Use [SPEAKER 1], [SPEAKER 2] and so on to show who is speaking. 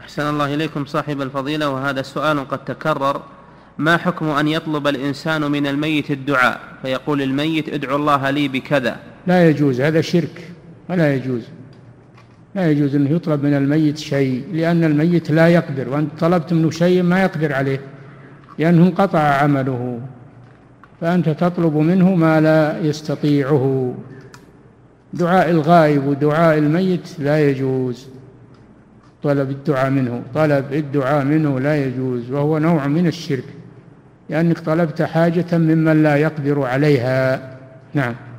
[SPEAKER 1] أحسن الله إليكم صاحب الفضيلة، وهذا سؤال قد تكرر: ما حكم أن يطلب الإنسان من الميت الدعاء فيقول الميت ادعو الله لي بكذا؟
[SPEAKER 2] لا يجوز، هذا شرك ولا يجوز. لا يجوز أن يطلب من الميت شيء، لأن الميت لا يقدر، وأنت طلبت منه شيء ما يقدر عليه لأنه انقطع عمله، فأنت تطلب منه ما لا يستطيعه. دعاء الغائب ودعاء الميت لا يجوز. طلب الدعاء منه لا يجوز، وهو نوع من الشرك، لأنك طلبت حاجة ممن لا يقدر عليها. نعم.